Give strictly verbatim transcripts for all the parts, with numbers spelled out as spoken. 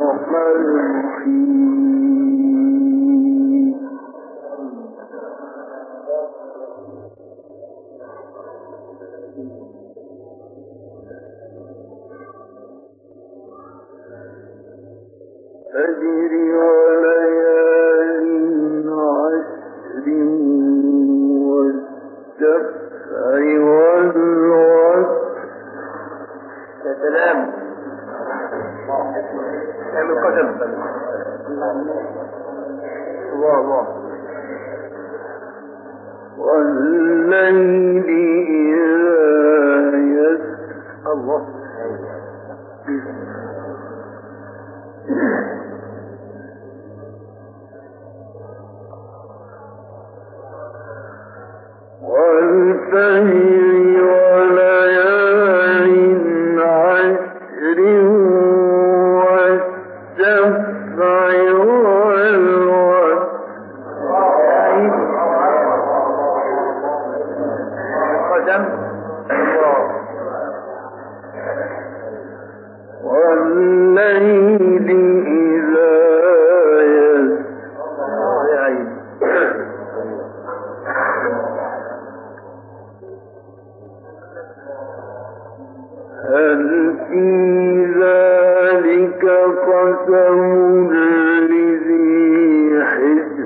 والليل إذا يسر الله والفجر وليال عشر والشفع والوتر قدم والليل إذا يسر هل في ذلك قسم لذي حجر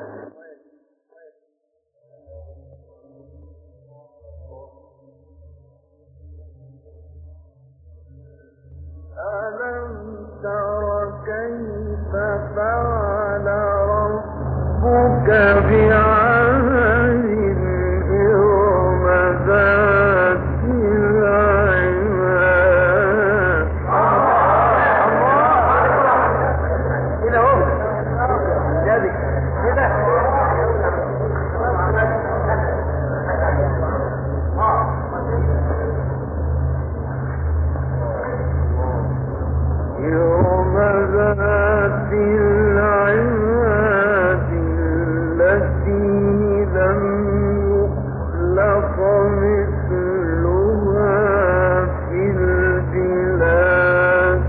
ألم تر كيف فعل ربك بعاد إرم ذات العماد كده اهو جادي كده يوم ذات العماد التي لم يخلق مثلها في البلاد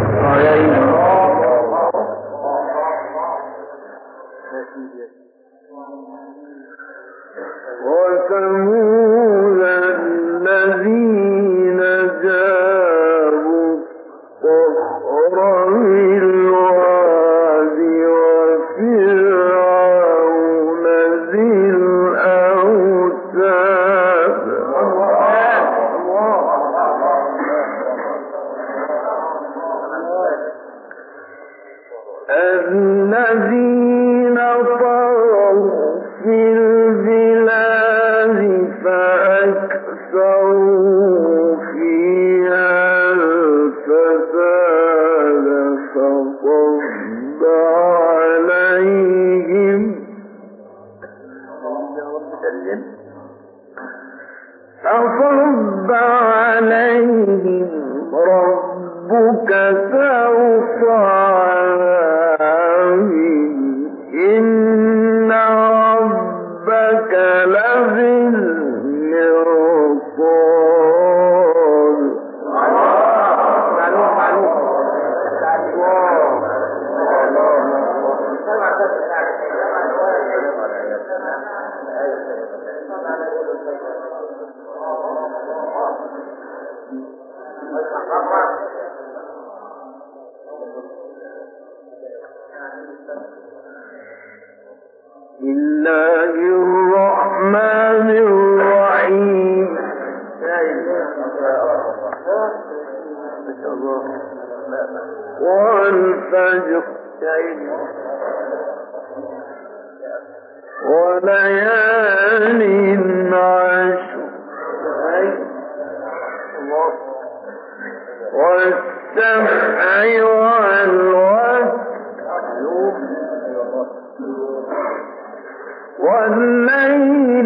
وثمود الذين جابوا الصخر بالواد وفرعون ذي الأوتاد الذين طغوا في البلاد فأكثروا فيها الفساد فصب عليهم فصب عليهم ربك سوط عذاب إن ربك لبالمرصاد معلوم معلوم بسم الله الرحمن الرحيم والفجر وليال عشر والسبع والوتر والليل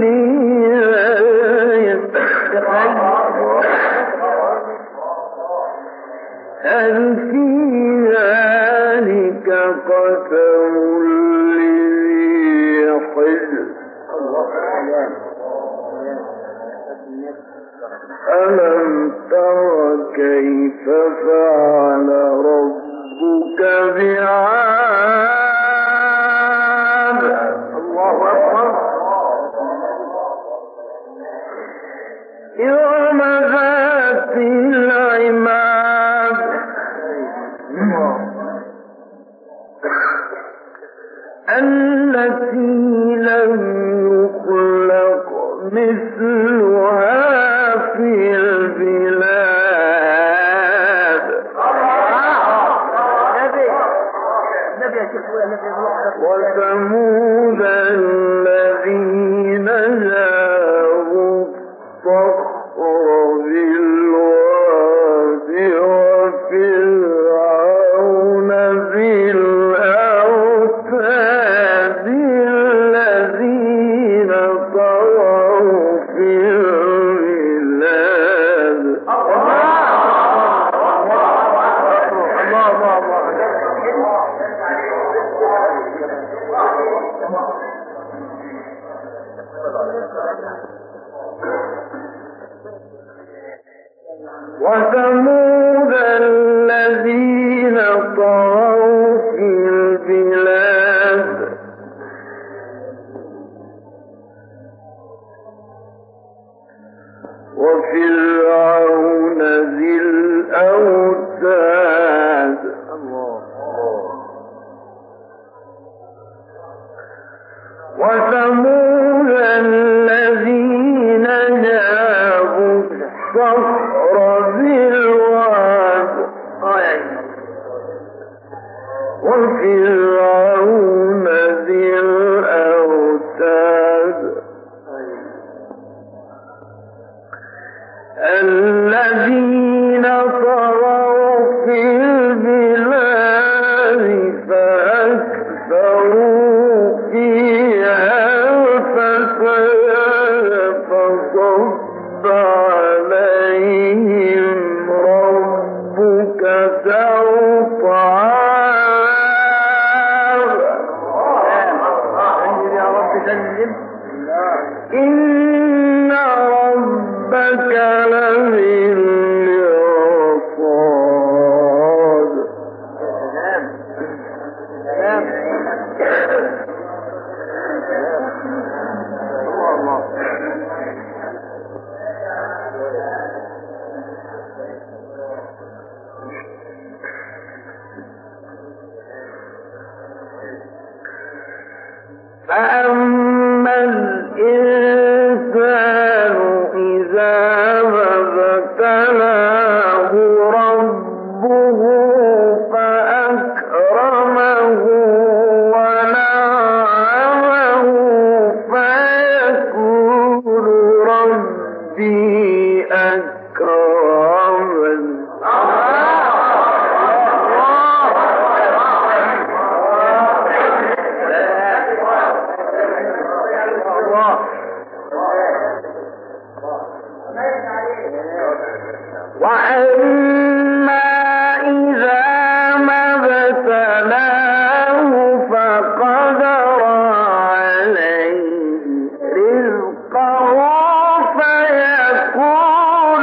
هل في ذلك قسم لذي حجر ألم تر كيف فعل ربك التي لم يخلق مثلها في البلاد وثمود الذين جابوا الصخر بالواد وفرعون ذي الأوتاد الذين طغوا في البلاد. وثمود الذين طغوا في البلاد وفرعون ذي الأوتاد وثمود الذين جابوا الصخر بالواد وفرعون ذي الأوتاد الذين طغوا في البلاد فأكثروا فيها الفساد فصب عليهم ربك سوط عذاب. إن ربك لبالمرصاد. فأما الإنسان إذا ما ابتلاه ربه فأكرمه ونعمه فيقول ربي أكرمن. وأما إذا ما ابتلاه فقدر عليه رزقه فيقول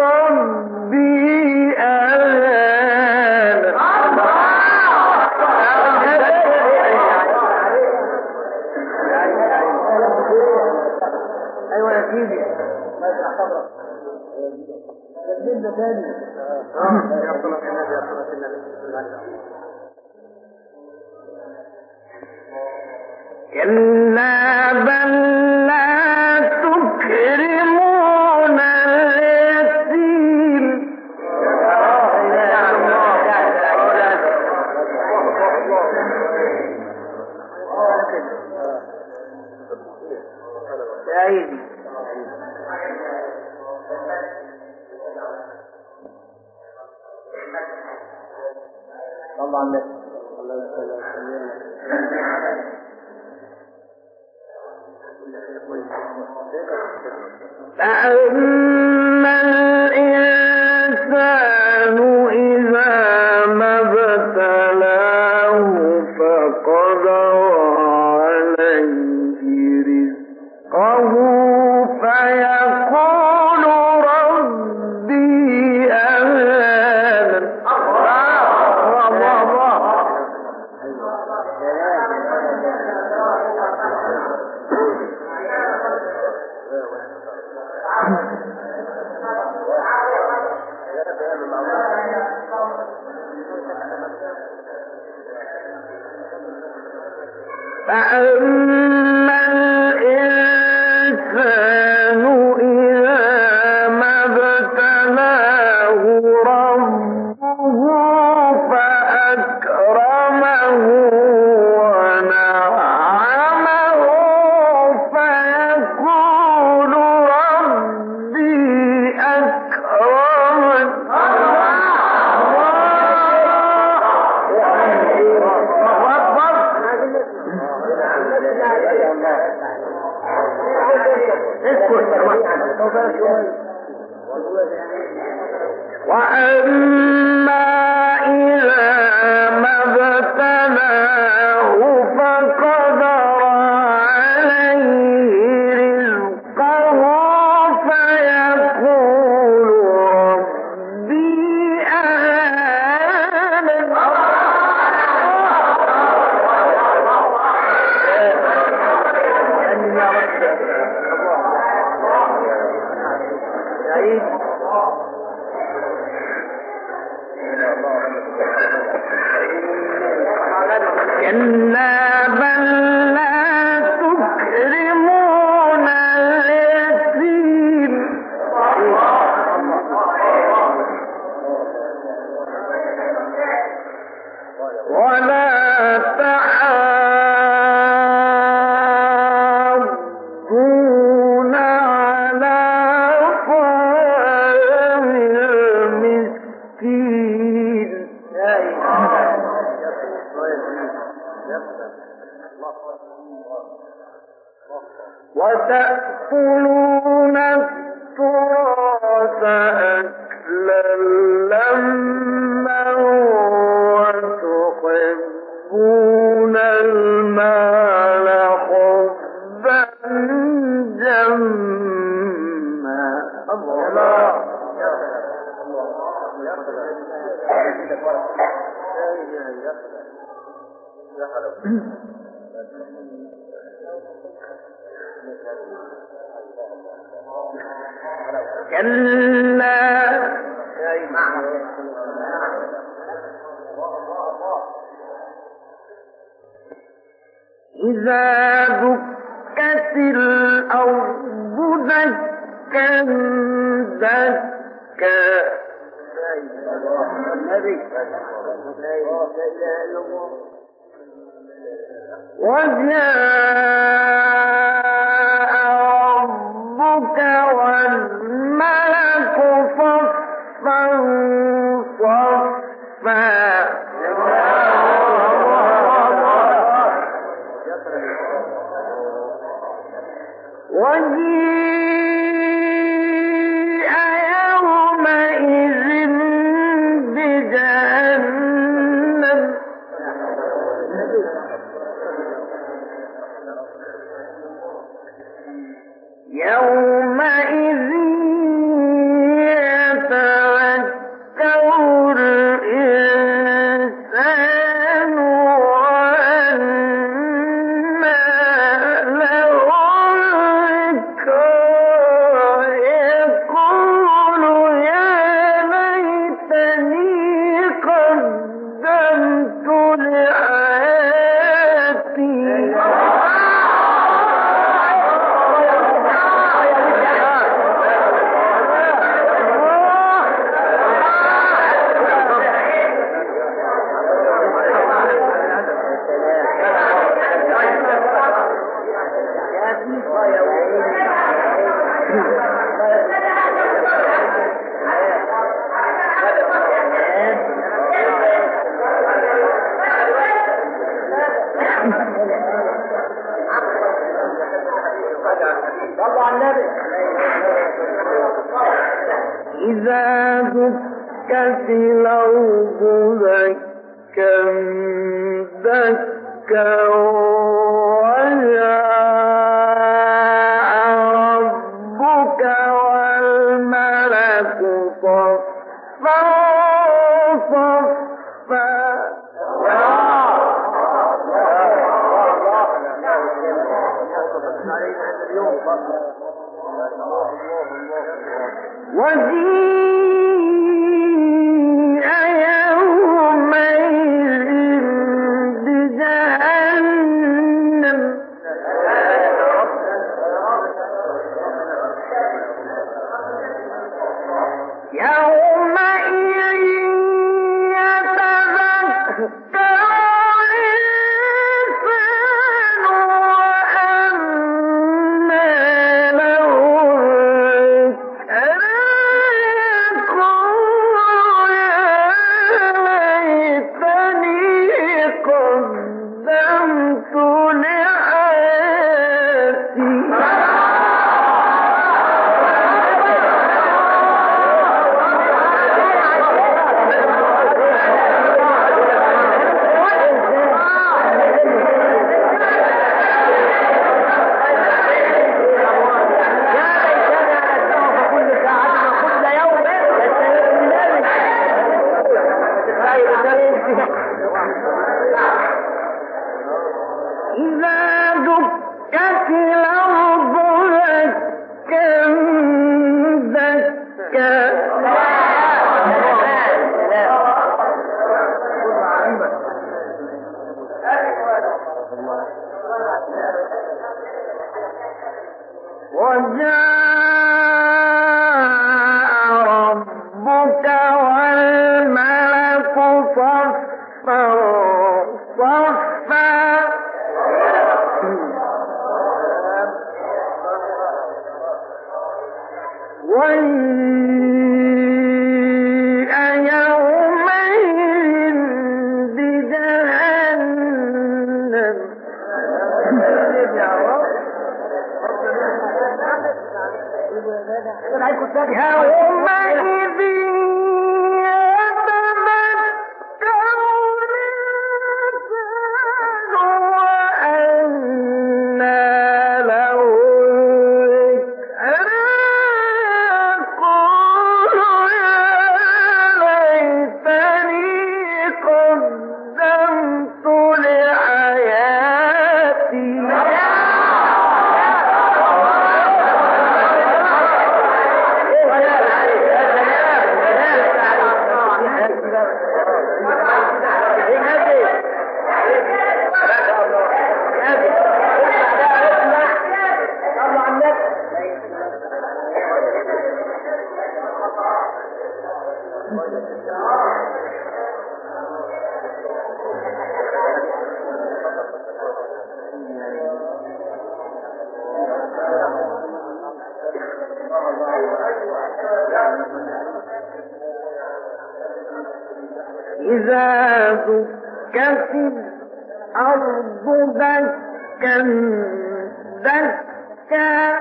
ربي أهان. أيوة يا سيدي جديد ثاني. كلا بل لا تكرمون اليتيم طبعا فأما الإنسان إذا ما ابتلاه فقدر عليه رزقه فيقول ربي أهان. فأما الإنسان إذا ما ابتلاه ربه فأكرمه ونعمه فيقول ربي أكرمن. وأما إذا ما ابتلاه فقدر عليه رزقه فيقول ربي أهانن. كلا بل لا تكرمون اليتيم ولا تحاضون على طعام المسكين وتأكلون التراث أكلا لما وتحبون المال حبا جما. الله كلا إذا دكت الأرض دكا دكا وجاء ربك والملك صفا صفا وجيء يومئذ بجهنم يومئذ يتذكر الإنسان وأنى له الذكرى يقول يا ليتني قدمت لحياتي. إذا دكت الأرض دكا دكا وجاء ربك والملك صفا صفا وجيء يومئذ بجهنم صفا وجيء يومئذ بجهنم يومئذ إذا دكت الأرض دكا دكا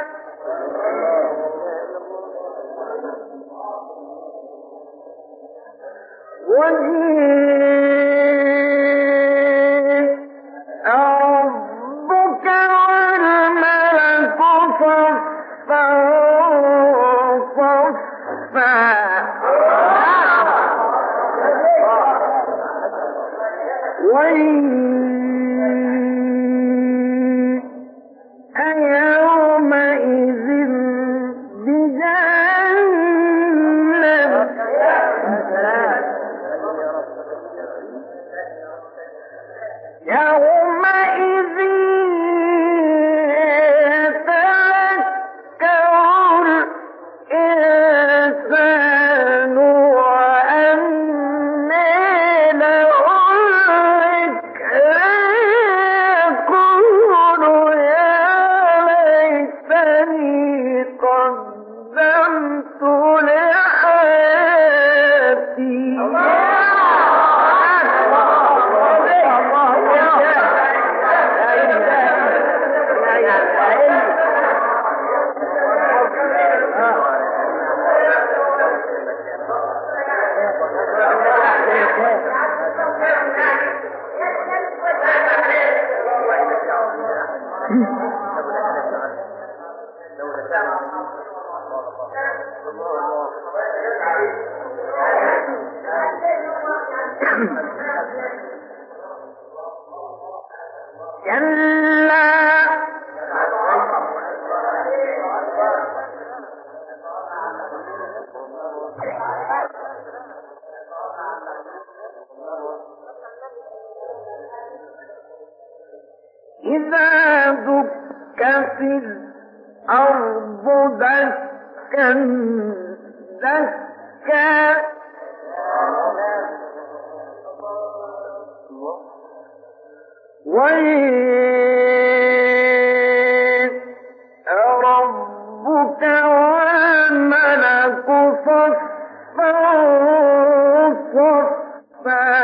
وجيء ربك والملك صفا صفا وجيء يومئذ بجهنم يومئذ يتذكر الإنسان وأنى له الذكرى يقول يا ليتني قدمت لحياتي كلا إذا دكت الأرض دكا دكا وجيء ربك والملك صفا صفا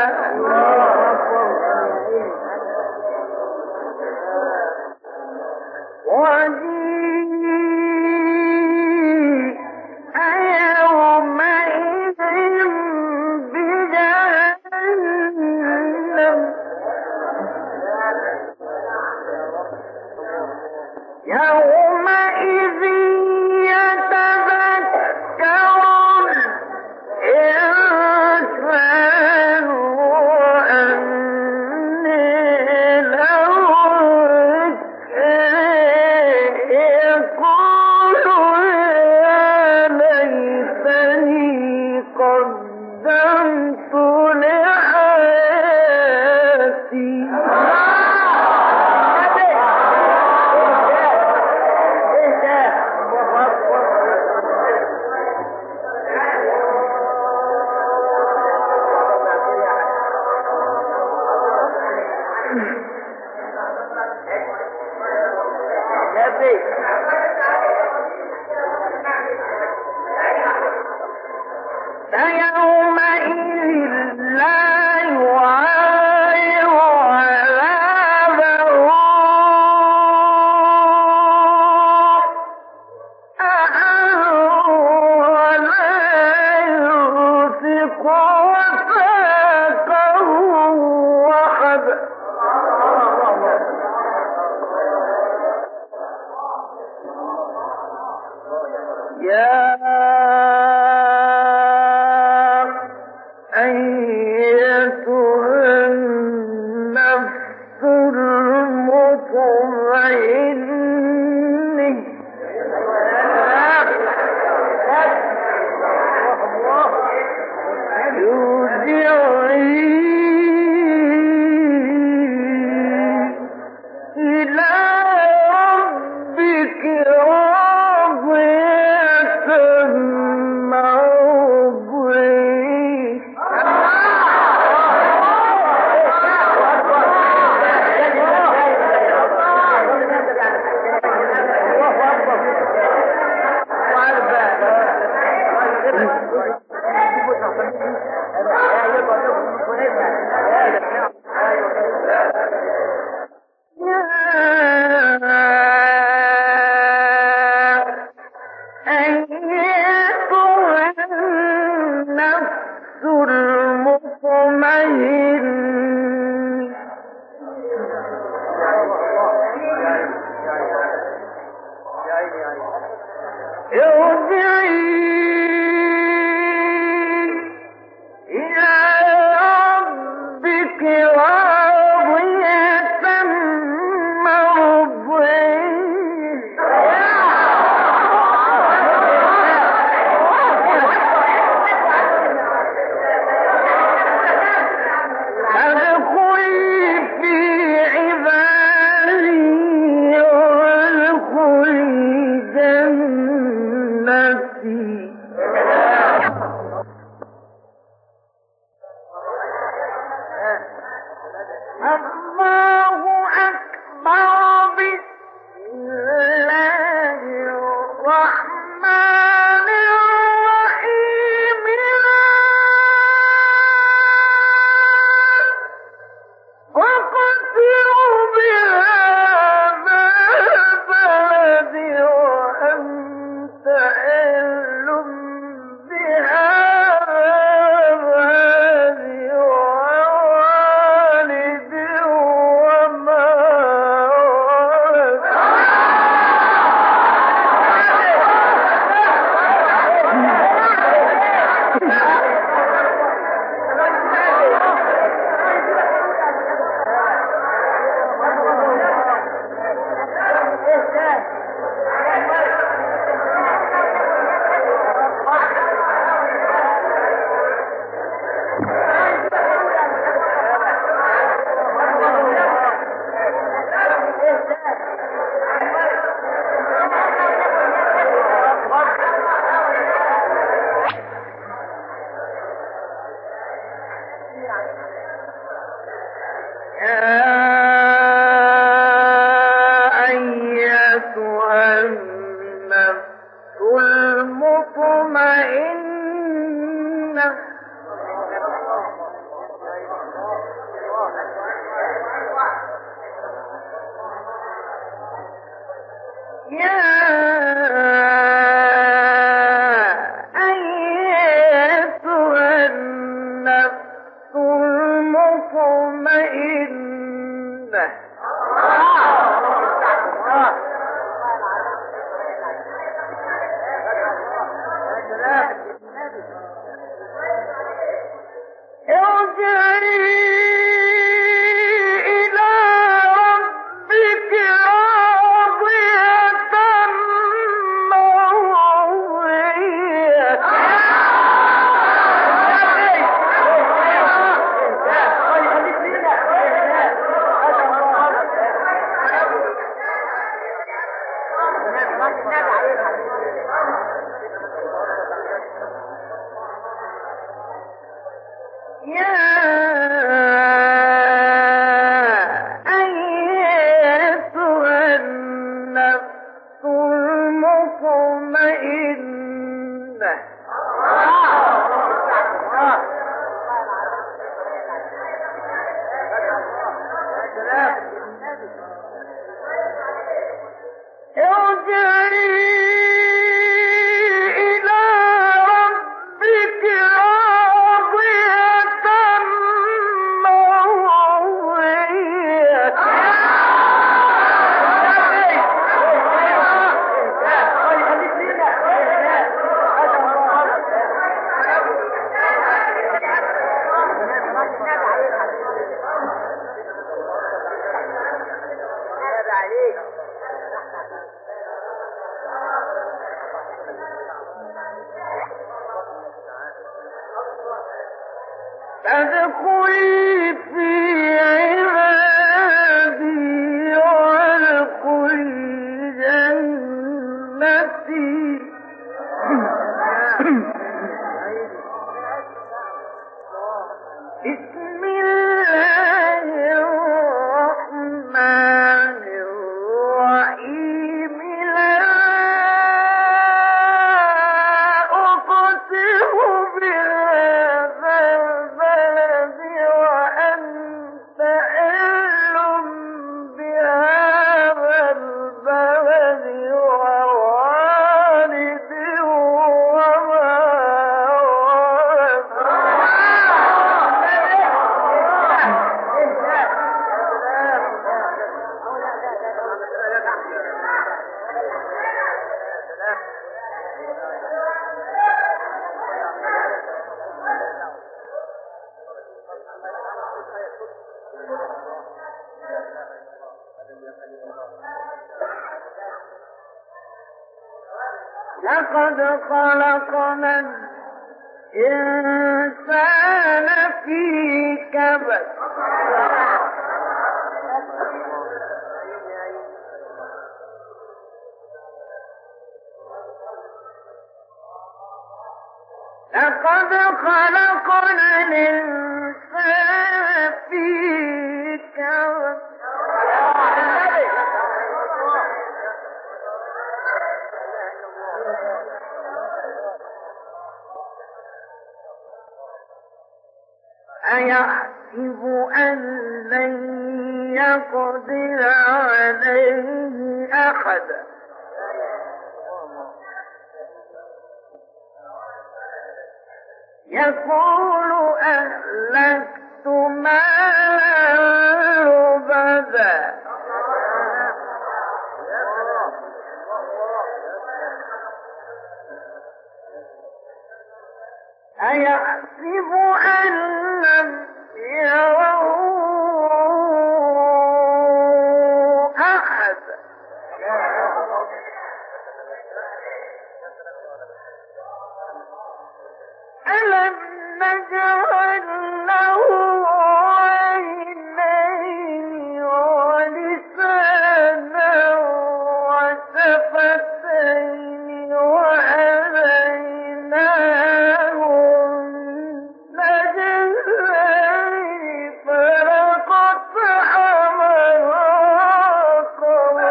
وجيء يومئذ بجهنم فيومئذ لا يعاير عذابه أحد ولا يوثق وثاقه أحد. يا أيتها النفس المطمئنة ارجعي إلى ربك راضية مرضية. المطمئنة فادخلي في عبادي وادخلي جنتي. بسم الله الرحمن الرحيم. لا أقسم بهذا البلد وأنت حل بهذا البلد ووالد وما لقد خلقنا الإنسان في كبد. لقد خلقنا الإنسان في كبد. أيحسب أن لن يقدر عليه أحد. يقول أهلكت مالا لبدا. أيحسب أن لم يره أحد. ألم نجعل له عينين ولسانا وشفتين وهديناه النجدين فلقطعم العقبة.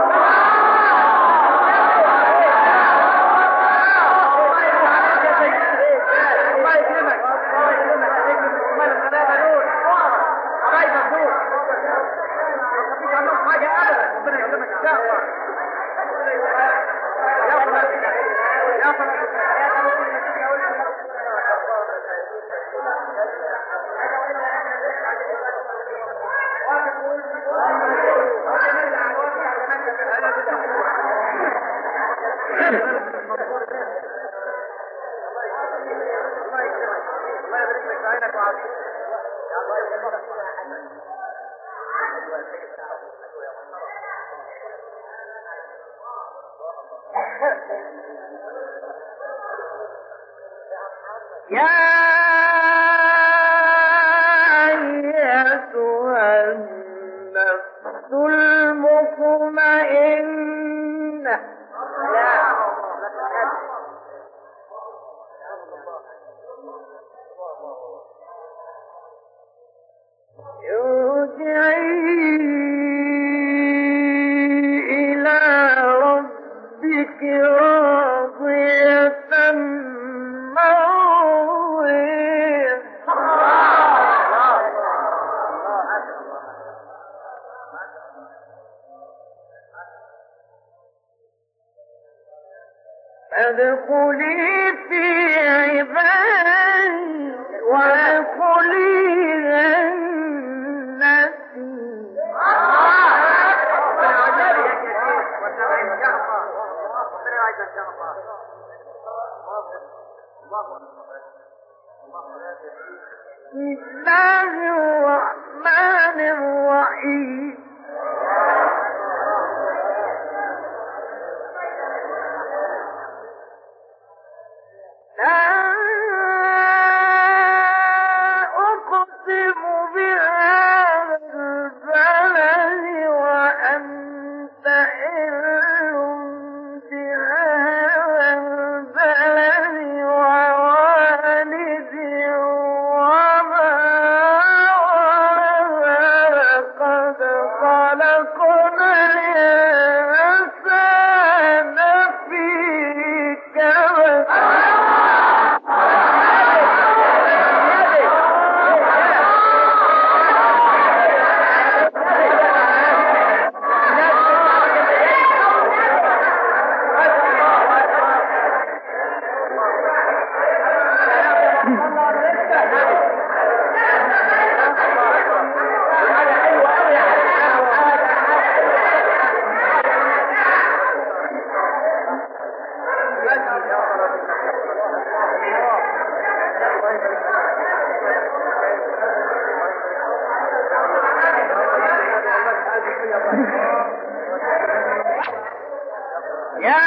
يا أيتها النفس المطمئنة ارجعي إلى ربك راضية مرضية. ادخلي في عبادي وادخلي جنتي. بسم الله الرحمن الرحيم. لا أقسم بهذا البلد وأنت حل بهذا البلد ووالد وما ولد لقد خلقنا الإنسان في كبد. يا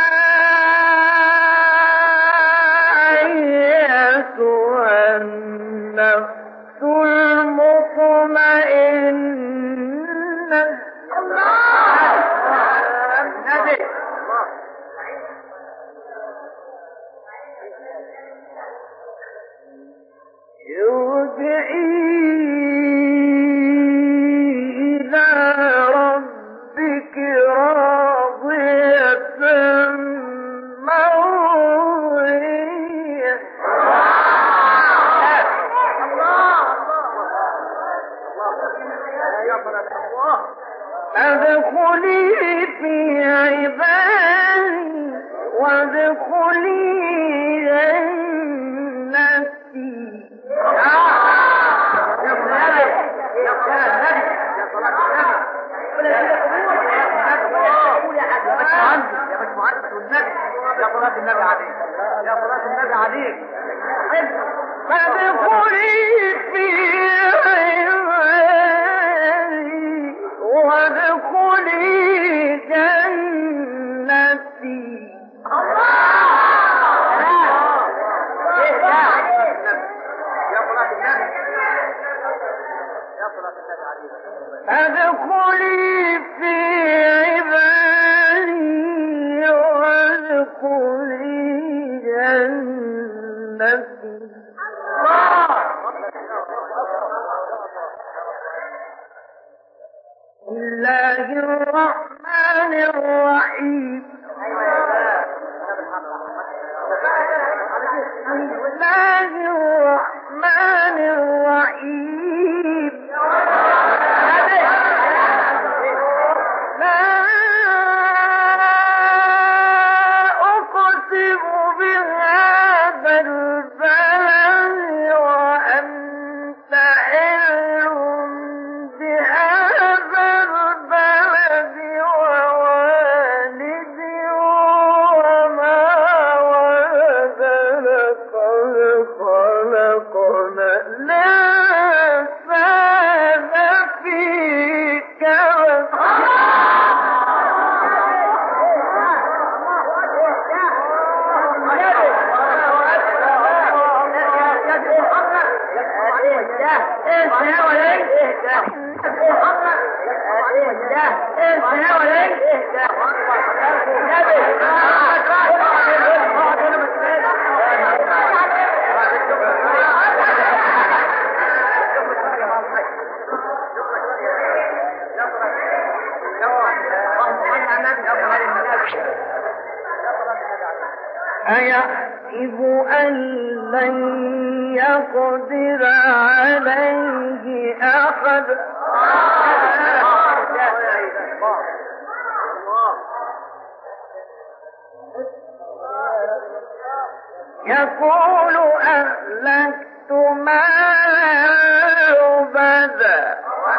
أيتها النفس المطمئنة ارجعي إلى ربك راضية مرضية. ادخلي في عبادي وادخلي جنتي. فادخلي في عبادي وادخلي جنتي. ادخلي في عبادي وادخلي جنتي. بسم الله الرحمن الرحيم. بسم الله الرحمن الرحيم. لا أقسم بهذا البلد وأنت حل بهذا البلد ووالد وما ولد لقد خلقنا الإنسان في كبد. أيحسب أن لن يقدر عليه أحد. يقول أهلكت مالا لبدا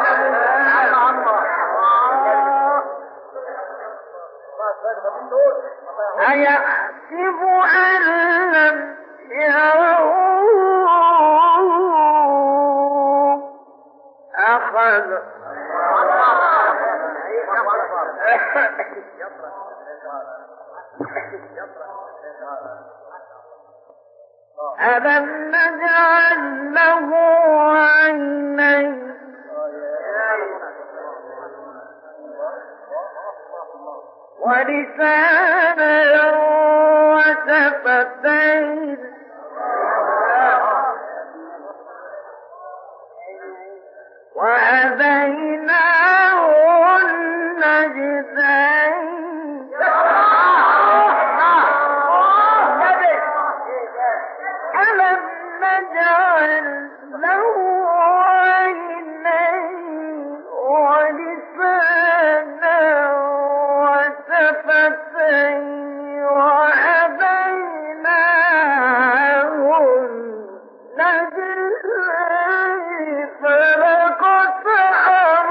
أيحسب أن لم يره أخذ ألم نجعل له عينين ولسانا وشفتين وهديناه النجدين ألم نجعل له عينين ولسانا وشفتين وهديناه النجدين فلقطع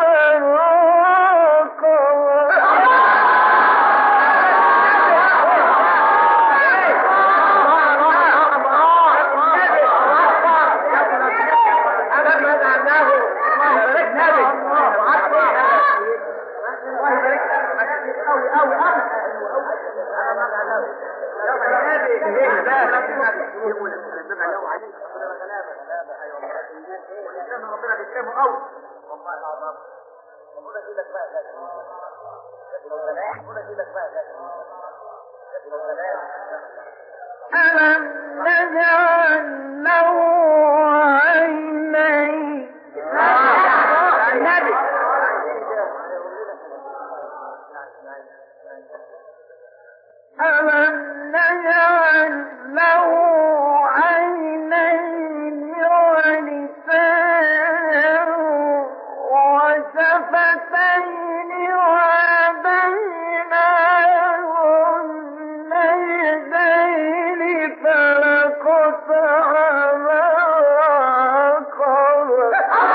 ألم نجعل له عينين ألم نجعل له عينين ولسانا وشفتين وهديناه النجدين فلقطع ما وقر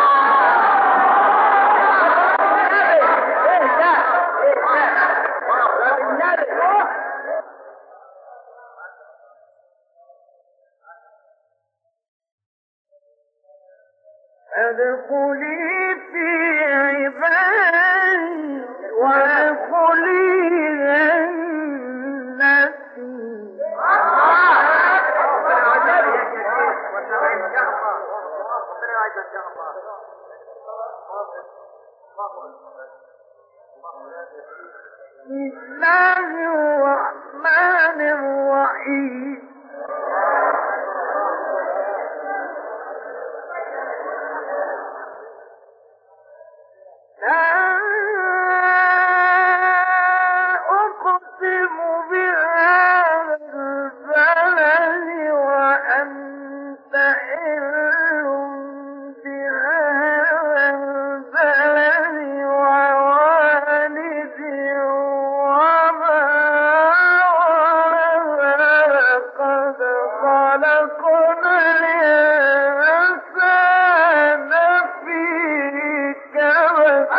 ادخلي في عبادي وادخلي جنتي بسم الله الرحمن الرحيم لا أقسم بهذا البلد وأنت حل بهذا البلد ووالد وما ولد لقد خلقنا الإنسان في كبد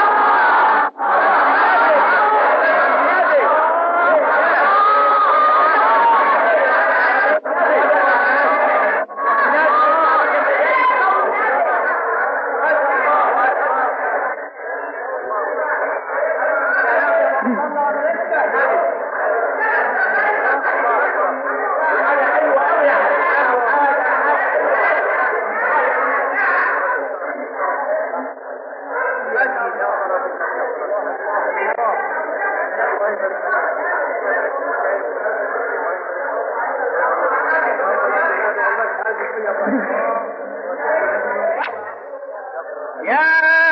يا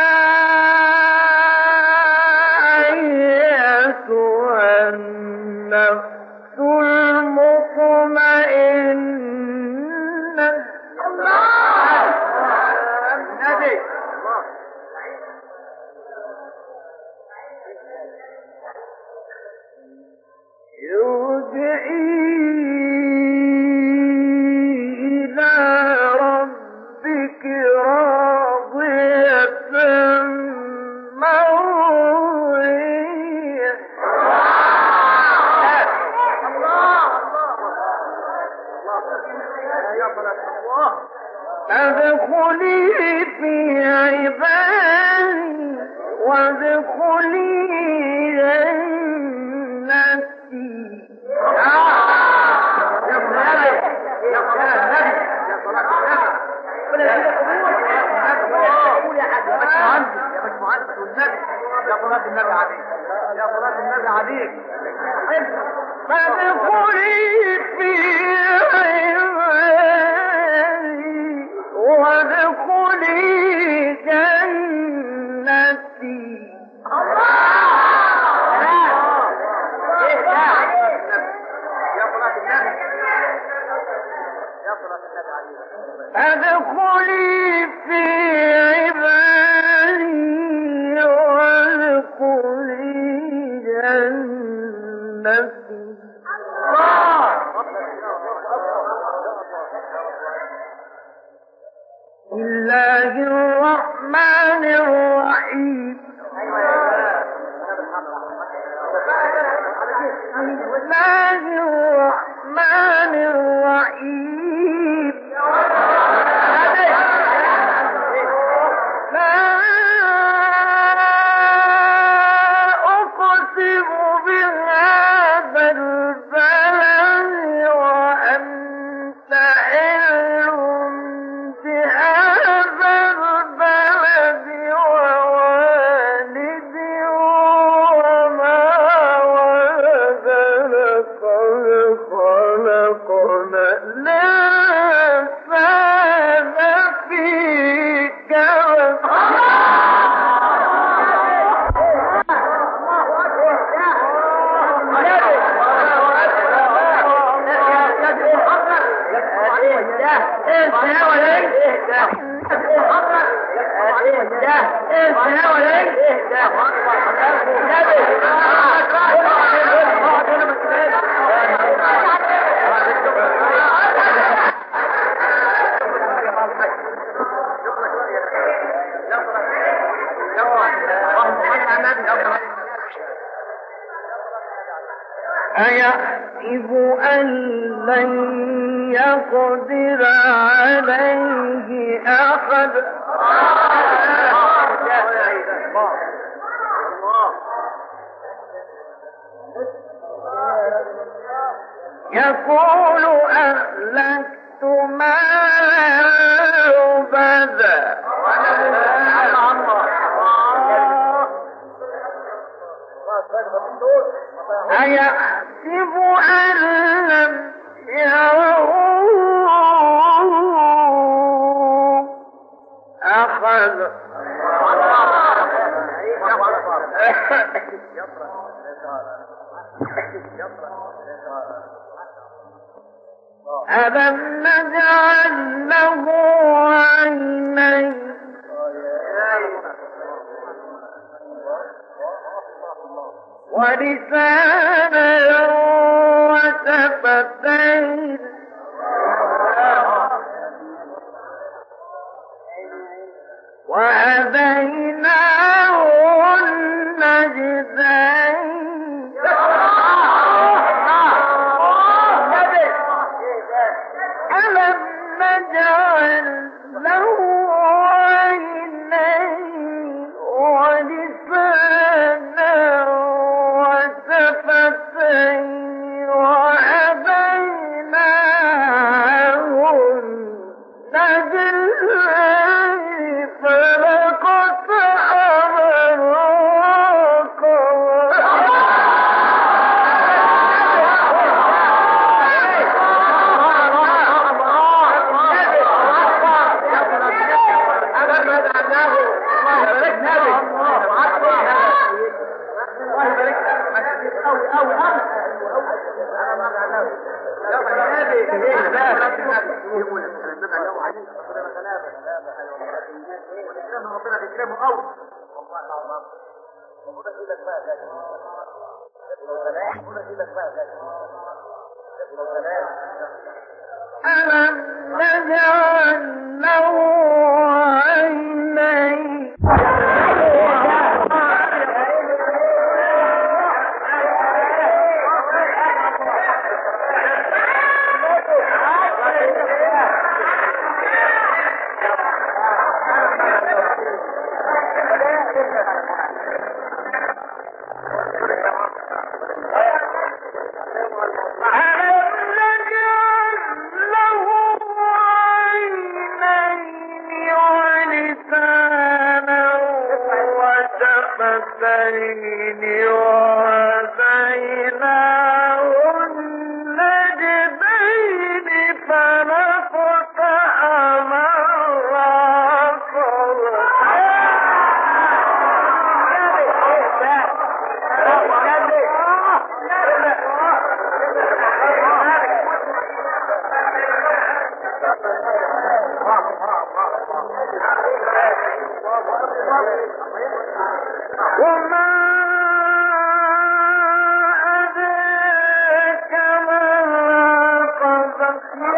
أيتها النفس المطمئنة ارجعي وادخلي جنتي. فادخلي في عبادي وادخلي جنتي. ادخلي في عبادي وادخلي جنتي. بسم الله الرحمن الرحيم. بسم الله الرحمن الرحيم. لا أقسم بهذا البلد وأنت حل بهذا البلد ووالد وما ولد لقد خلقنا الإنسان في كبد. أيحسب أن لن يقدر عليه أحد. يقول أهلكت مالا لبدا. أيحسب أن لم يره أحد. ألم نجعل له عينين ولسانا وشفتين وهديناه النجدين. ألم نجعل له عينين ولسانا وشفتين وهديناه النجدين فلقد ألم نجعل له عينين طائفتين وهديناه النجدين فلقتحم وما أدرك ما العقبة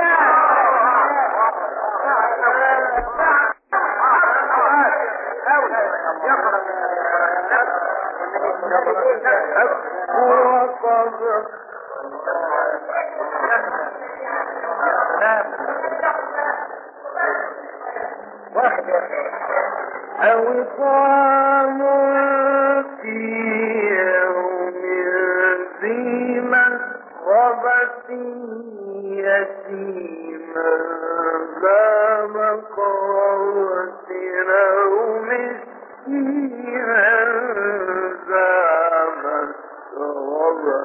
أو طعام في يوم ذي مسغبة يتيما ذا مقربة أو مسكينا ذا مسغبة.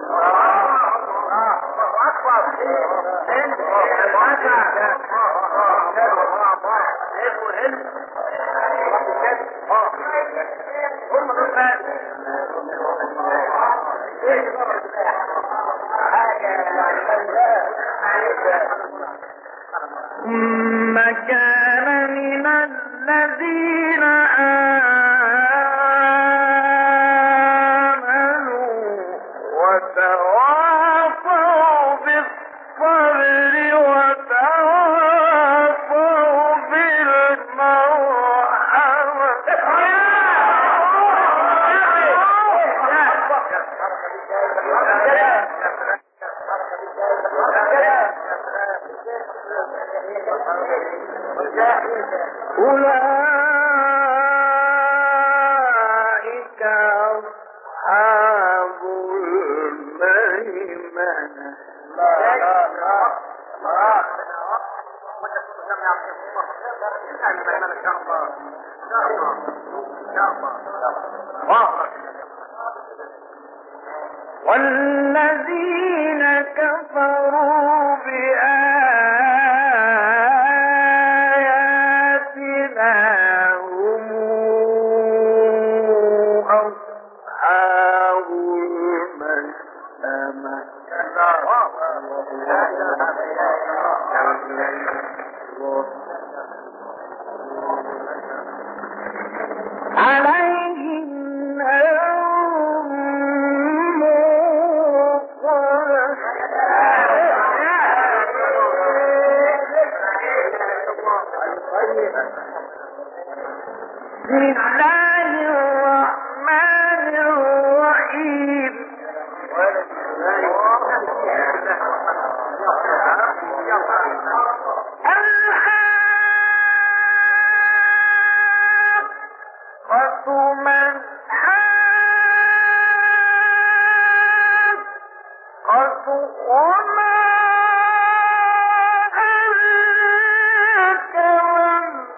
ثم كان من الذين آمنوا وتواصوا بالصبر وتواصوا بالمرحمة. أولئك أصحاب الميمنة. والذين كفروا بآياتنا هم أصحاب المشأمة. عليهم نار بسم الله الرحمن الرحيم. الحاقة ما الحاقة وما أدراك ما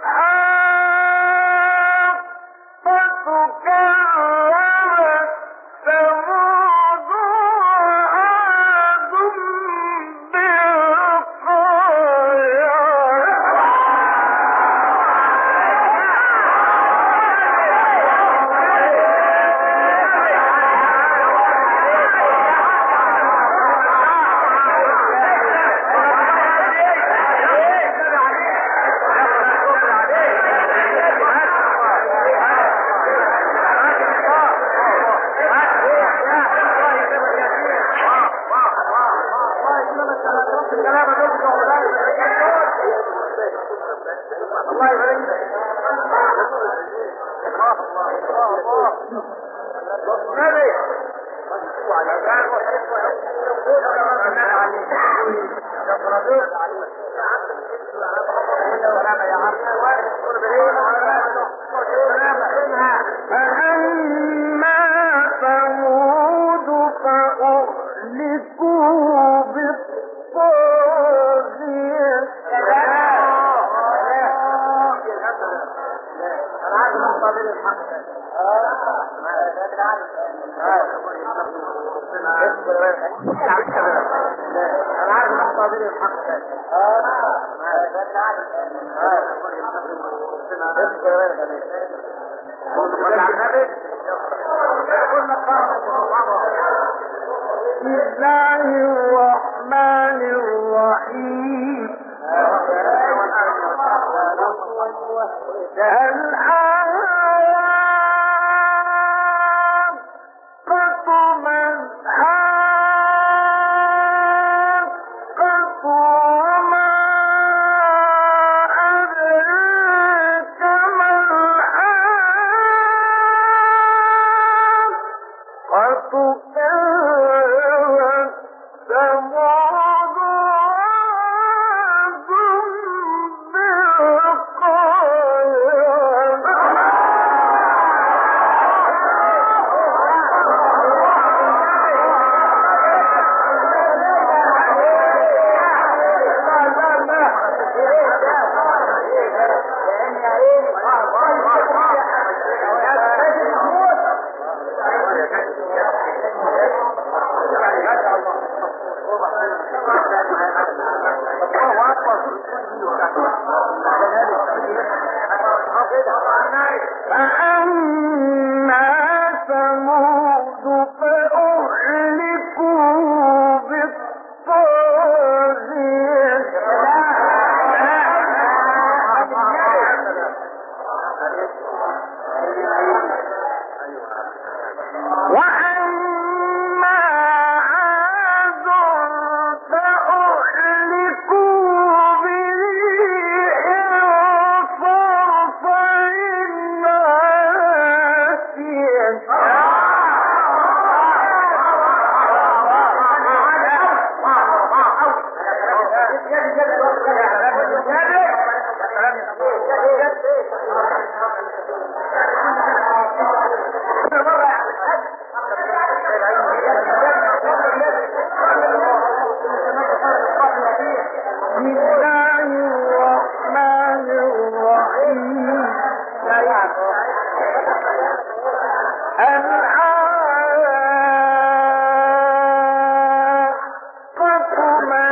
الحاقة. كذبت ثمود وعاد بالقارعة. فأما ثمود فأهلكوا بالطاغية. بسم الله الرحمن الرحيم. الحاقة ما الحاقة وما أدراك ما الحاقة كذبت ثمود وعاد فأما ثمود فأهلكوا بالطاغية وأما عاد فأهلكوا بريح صرصر عاتية بسم الله الرحمن الرحيم. الحاقة ما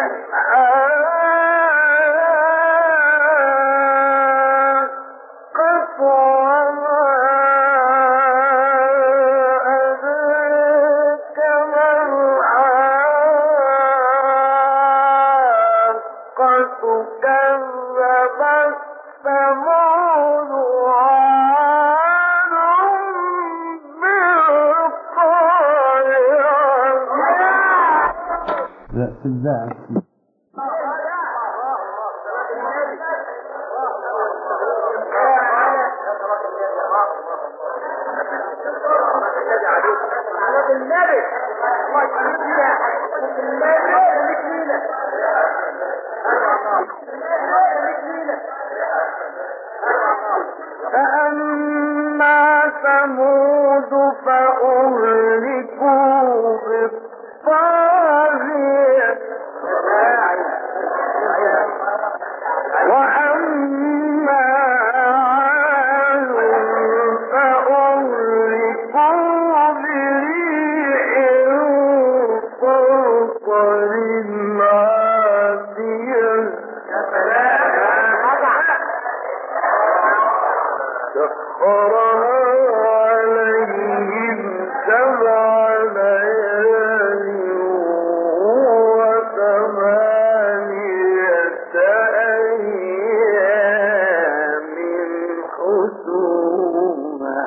الحاقة وما أدراك ما الحاقة كذبت ثمود وعاد بالقارعة. لا في الذات فأما ثمود فأهلكوا بالطاغية وأما عاد فأهلكوا بريح صرصر عاتية سخرها عليهم سبع ليال وثمانية أيام حسوما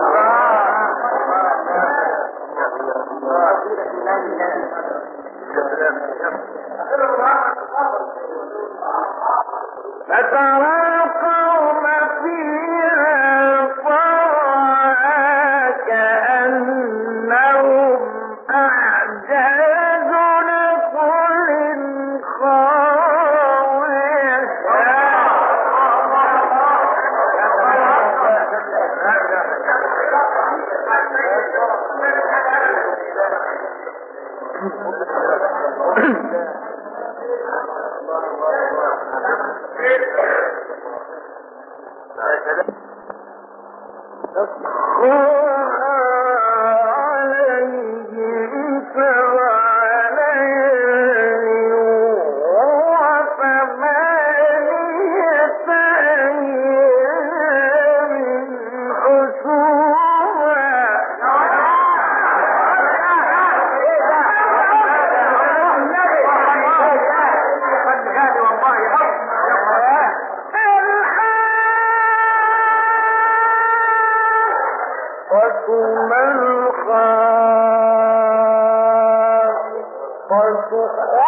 فترى القوم فيها صرعى كأنهم أعجاز نخل خاوية وثم الخاصة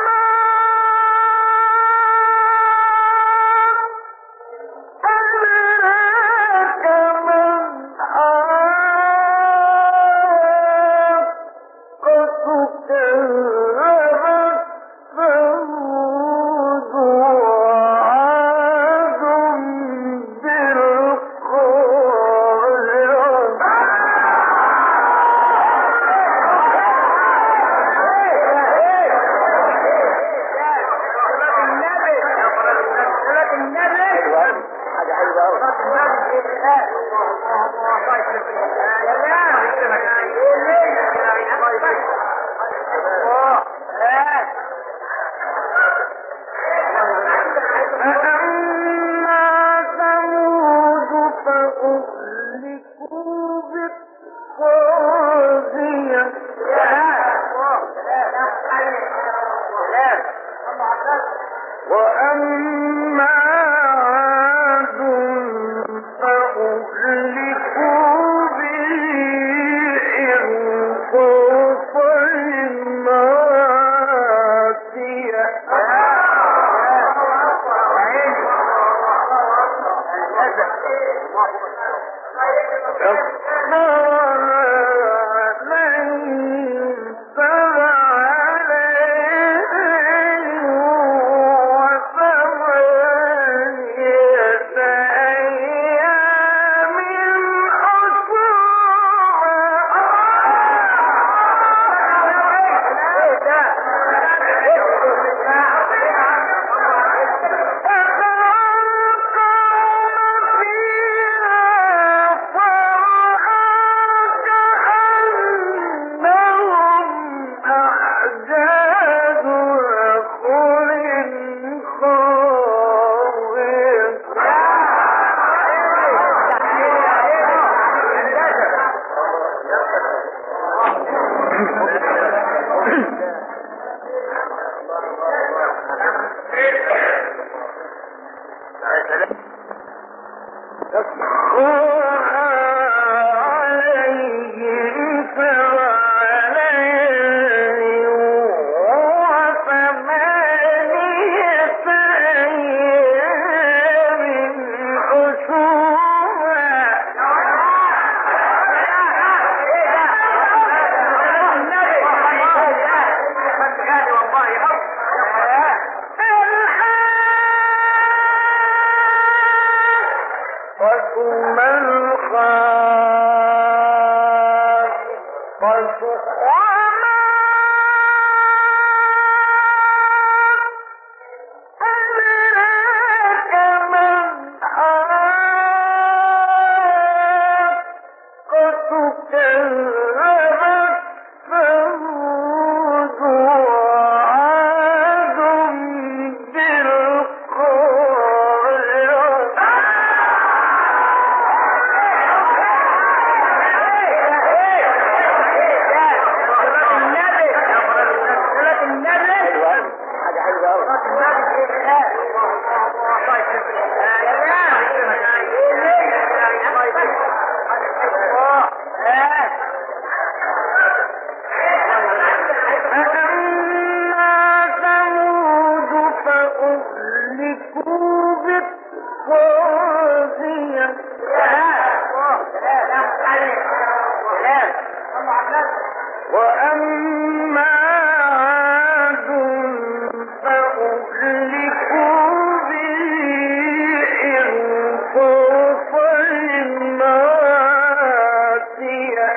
وأما عاد فأهلكوا بريح صرصر عاتية وثم الخاصة وأما عاد فأهلكوا بريح صرصر عاتية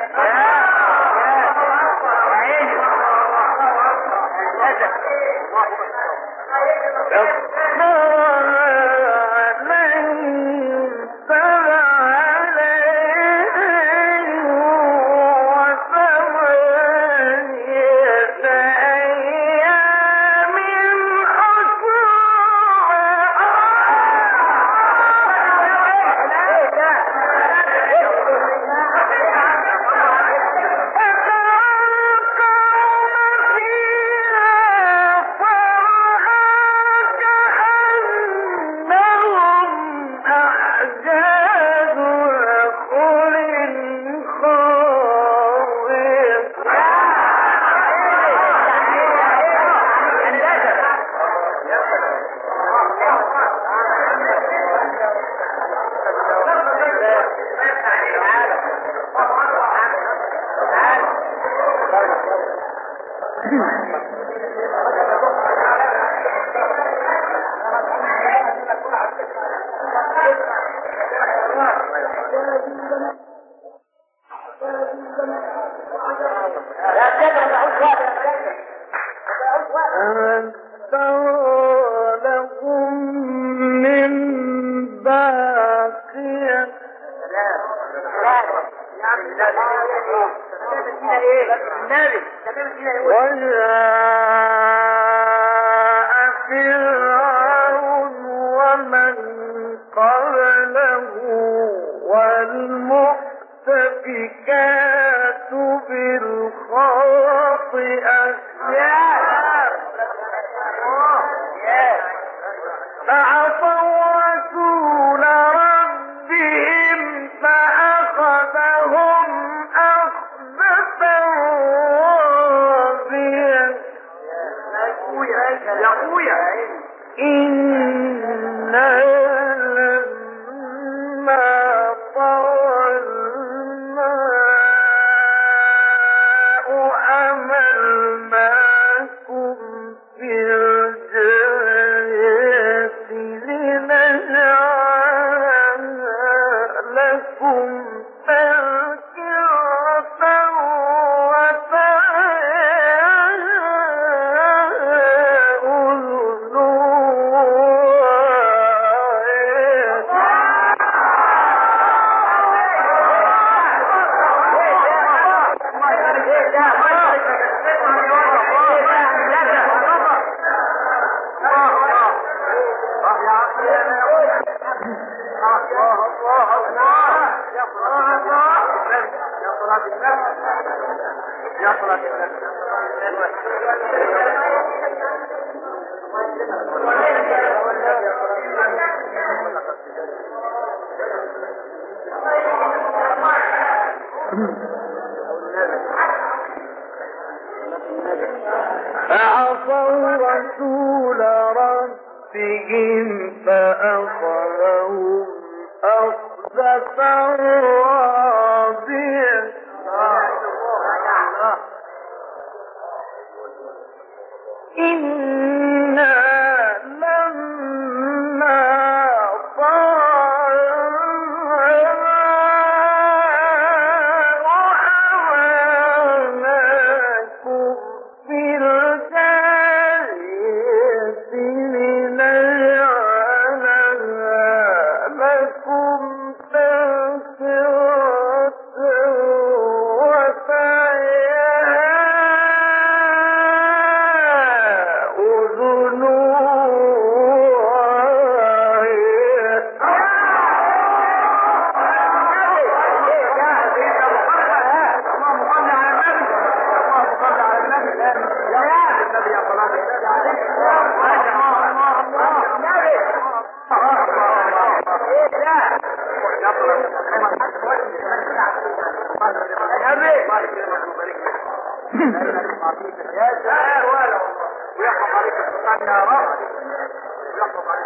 فعصوا رسول ربهم فأخذهم أخذة رابية إنا لما ويحفظ عليك السلطان يا رب ويحفظ عليك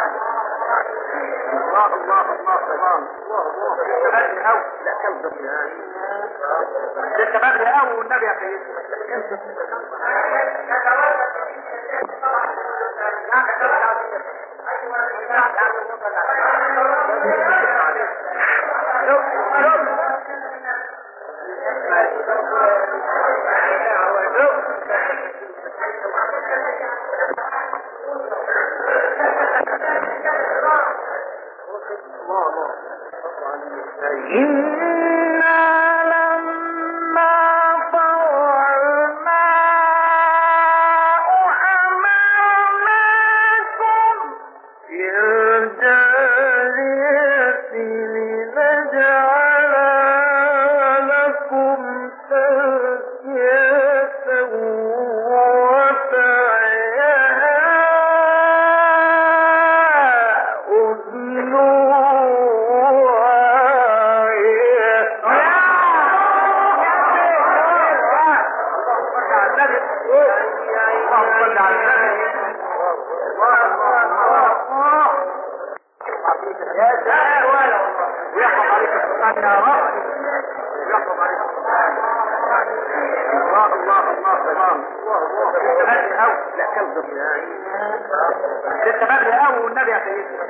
الله الله الله الله بدري قوي لا كذب لسه بدري قوي والنبي يا سيدي إنا لما طوعنا حملناكم في الجارية لنجعل لكم تزكية وتعيها أذن ويحفظ عليك السلطان يا رب ويحفظ عليك السلطان الله الله الله انت بدري قوي. لا كذب انت بدري قوي والنبي يا سيدي.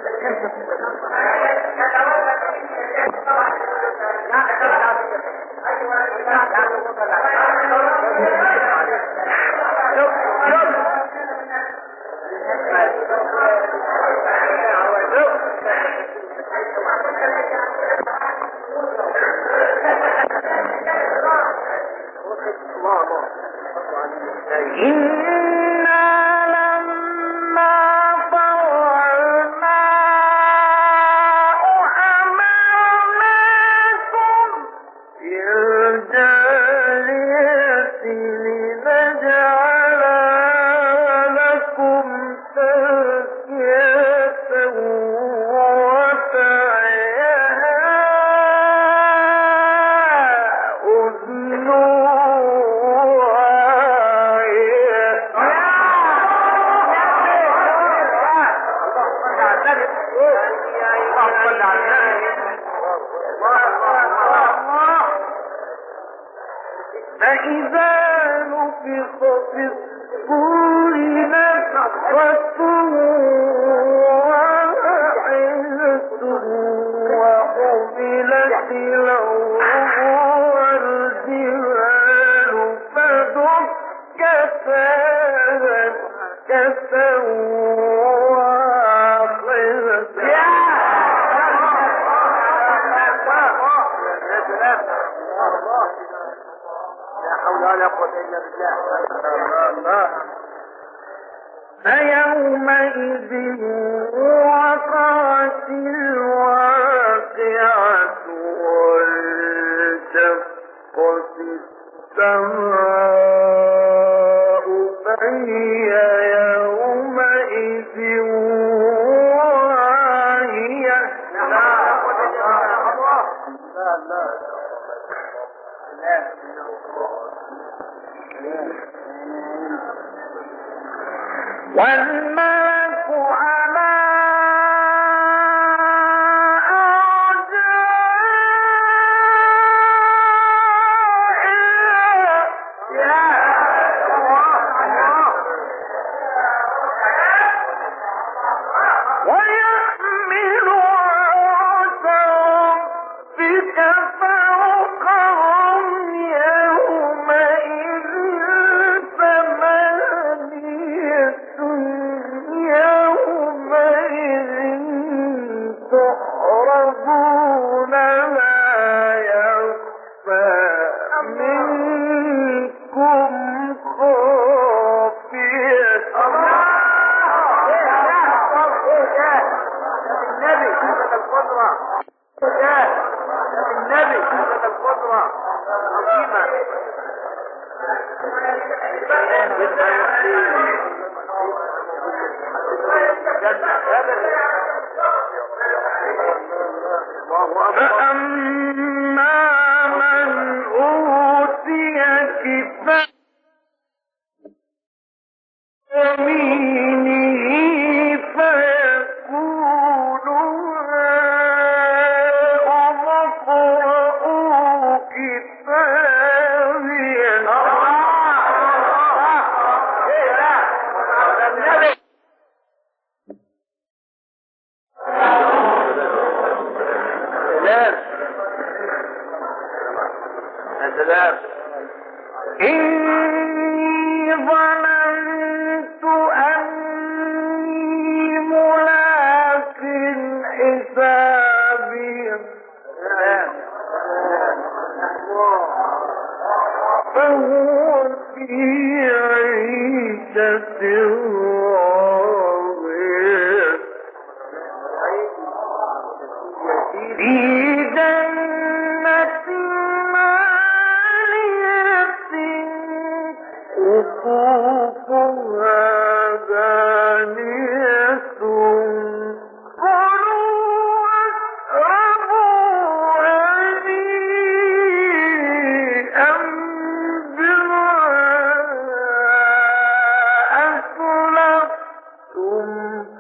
فيومئذ وقعت الواقعة وانشقت السماء فهي يومئذ واهية. والملك على أرجائها ويحمل عرش ربك فوقهم يومئذ ثمانية يومئذ تحرمون لا يخفى منكم خافية. النبي هذا القدرة النبي هذا القدرة عظيمة. فأما من أوتي كتابه يمينه فيقول هاؤم اقرءوا كتابيه. إني ظننت أني ملاق حسابي فهو في عيشة راضية في جنة قطوفها دانية كلوا واشربوا هنيئا بما أسلفتم